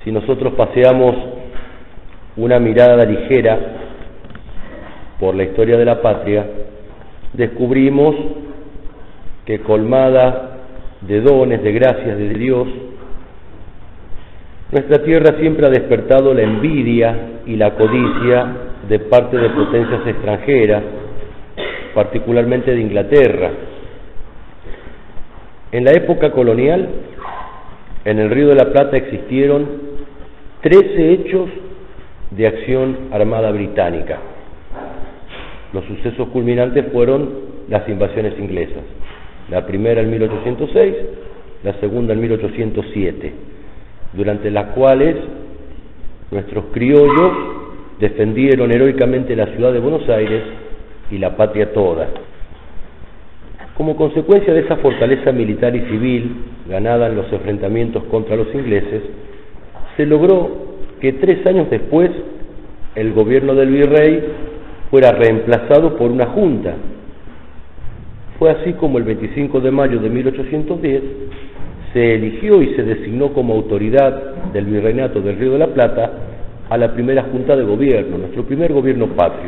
Si nosotros paseamos una mirada ligera por la historia de la patria, descubrimos que colmada de dones, de gracias de Dios, nuestra tierra siempre ha despertado la envidia y la codicia de parte de potencias extranjeras, particularmente de Inglaterra. En la época colonial, en el Río de la Plata existieron 13 hechos de acción armada británica. Los sucesos culminantes fueron las invasiones inglesas. La primera en 1806, la segunda en 1807, durante las cuales nuestros criollos defendieron heroicamente la ciudad de Buenos Aires y la patria toda. Como consecuencia de esa fortaleza militar y civil ganada en los enfrentamientos contra los ingleses, se logró que 3 años después el gobierno del virrey fuera reemplazado por una junta. Fue así como el 25 de mayo de 1810 se eligió y se designó como autoridad del virreinato del Río de la Plata a la primera junta de gobierno, nuestro primer gobierno patrio.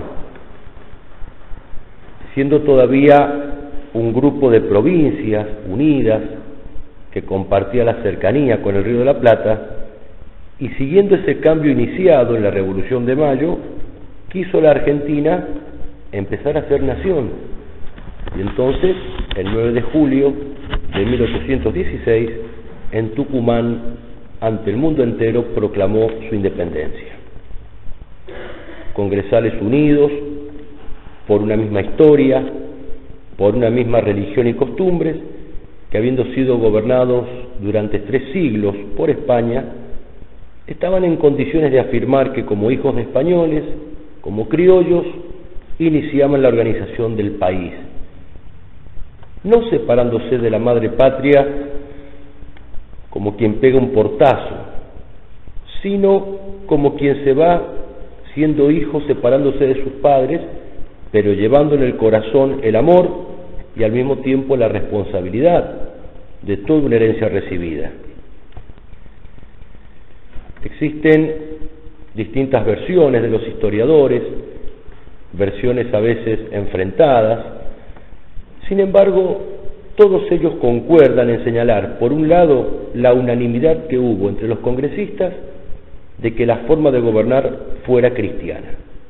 Siendo todavía un grupo de provincias unidas que compartía la cercanía con el Río de la Plata, y siguiendo ese cambio iniciado en la Revolución de Mayo, quiso la Argentina empezar a ser nación. Y entonces, el 9 de julio de 1816, en Tucumán, ante el mundo entero, proclamó su independencia. Congresales unidos por una misma historia, por una misma religión y costumbres, que habiendo sido gobernados durante 3 siglos por España, estaban en condiciones de afirmar que como hijos de españoles, como criollos, iniciaban la organización del país, no separándose de la madre patria como quien pega un portazo, sino como quien se va siendo hijo separándose de sus padres, pero llevando en el corazón el amor y al mismo tiempo la responsabilidad de toda una herencia recibida. Existen distintas versiones de los historiadores, versiones a veces enfrentadas. Sin embargo, todos ellos concuerdan en señalar, por un lado, la unanimidad que hubo entre los congresistas de que la forma de gobernar fuera cristiana.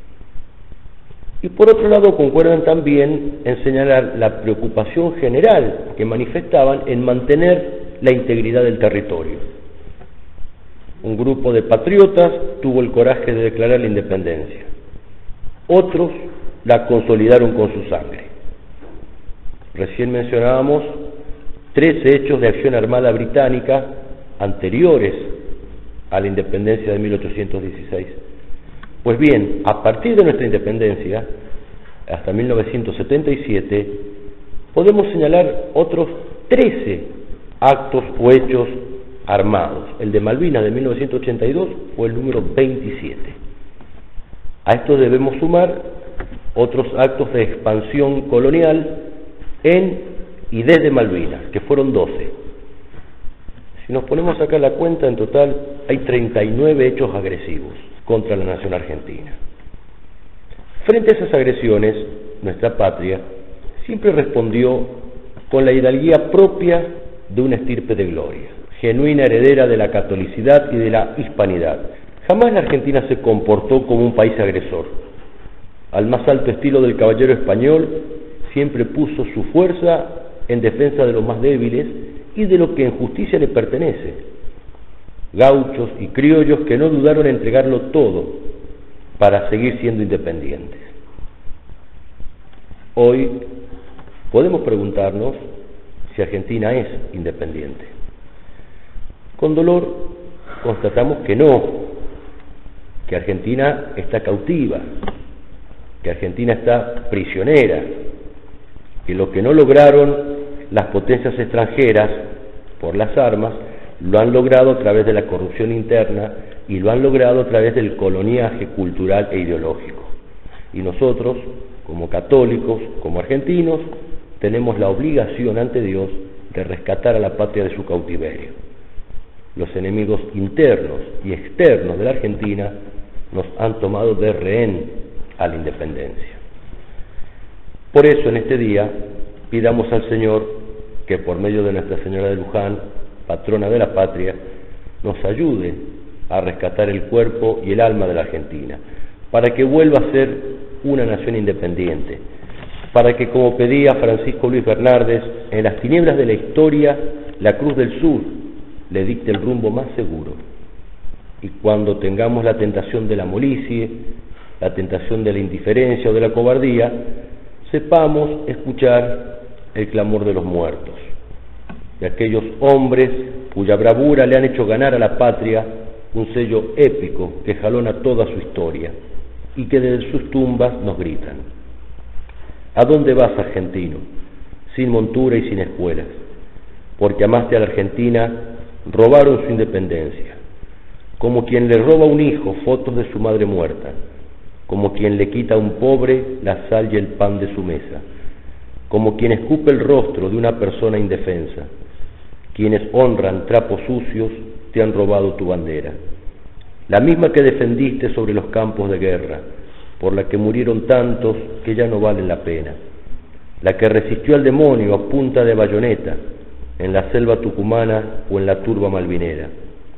Y por otro lado, concuerdan también en señalar la preocupación general que manifestaban en mantener la integridad del territorio. Un grupo de patriotas tuvo el coraje de declarar la independencia. Otros la consolidaron con su sangre. Recién mencionábamos 13 hechos de acción armada británica anteriores a la independencia de 1816. Pues bien, a partir de nuestra independencia, hasta 1977, podemos señalar otros 13 actos o hechos armados. El de Malvinas de 1982 fue el número 27. A esto debemos sumar otros actos de expansión colonial en y desde Malvinas, que fueron 12. Si nos ponemos acá la cuenta, en total hay 39 hechos agresivos contra la nación argentina. Frente a esas agresiones, nuestra patria siempre respondió con la hidalguía propia de una estirpe de gloria, genuina heredera de la catolicidad y de la hispanidad. Jamás la Argentina se comportó como un país agresor. Al más alto estilo del caballero español, siempre puso su fuerza en defensa de los más débiles y de lo que en justicia le pertenece. Gauchos y criollos que no dudaron en entregarlo todo para seguir siendo independientes. Hoy podemos preguntarnos si Argentina es independiente. Con dolor constatamos que no, que Argentina está cautiva, que Argentina está prisionera, que lo que no lograron las potencias extranjeras por las armas, lo han logrado a través de la corrupción interna y lo han logrado a través del coloniaje cultural e ideológico. Y nosotros, como católicos, como argentinos, tenemos la obligación ante Dios de rescatar a la patria de su cautiverio. los enemigos internos y externos de la Argentina nos han tomado de rehén a la independencia. Por eso en este día pidamos al Señor que por medio de Nuestra Señora de Luján, patrona de la patria, nos ayude a rescatar el cuerpo y el alma de la Argentina, para que vuelva a ser una nación independiente, para que, como pedía Francisco Luis Bernardes, en las tinieblas de la historia, la Cruz del Sur le dicte el rumbo más seguro. Y cuando tengamos la tentación de la molicie, la tentación de la indiferencia o de la cobardía, sepamos escuchar el clamor de los muertos, de aquellos hombres cuya bravura le han hecho ganar a la patria un sello épico que jalona toda su historia y que desde sus tumbas nos gritan: ¿a dónde vas, argentino? Sin montura y sin espuelas, porque amaste a la Argentina, robaron su independencia, como quien le roba a un hijo fotos de su madre muerta, como quien le quita a un pobre la sal y el pan de su mesa, como quien escupe el rostro de una persona indefensa. Quienes honran trapos sucios te han robado tu bandera, la misma que defendiste sobre los campos de guerra, por la que murieron tantos que ya no valen la pena, la que resistió al demonio a punta de bayoneta en la selva tucumana o en la turba malvinera,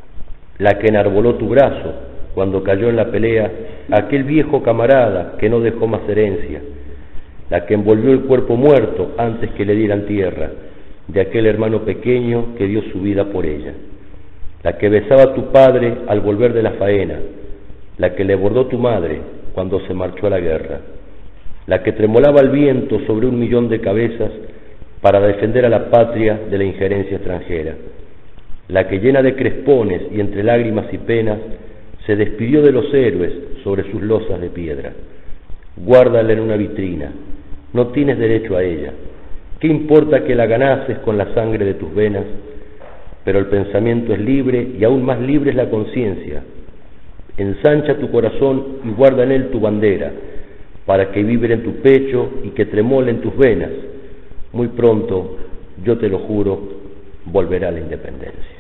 la que enarboló tu brazo cuando cayó en la pelea aquel viejo camarada que no dejó más herencia, la que envolvió el cuerpo muerto antes que le dieran tierra de aquel hermano pequeño que dio su vida por ella, la que besaba a tu padre al volver de la faena, la que le bordó tu madre cuando se marchó a la guerra, la que tremolaba el viento sobre 1.000.000 de cabezas para defender a la patria de la injerencia extranjera, la que llena de crespones y entre lágrimas y penas se despidió de los héroes sobre sus losas de piedra. Guárdala en una vitrina, no tienes derecho a ella. ¿Qué importa que la ganases con la sangre de tus venas? Pero el pensamiento es libre y aún más libre es la conciencia. Ensancha tu corazón y guarda en él tu bandera, para que vibre en tu pecho y que tremole en tus venas. Muy pronto, yo te lo juro, volverá la independencia.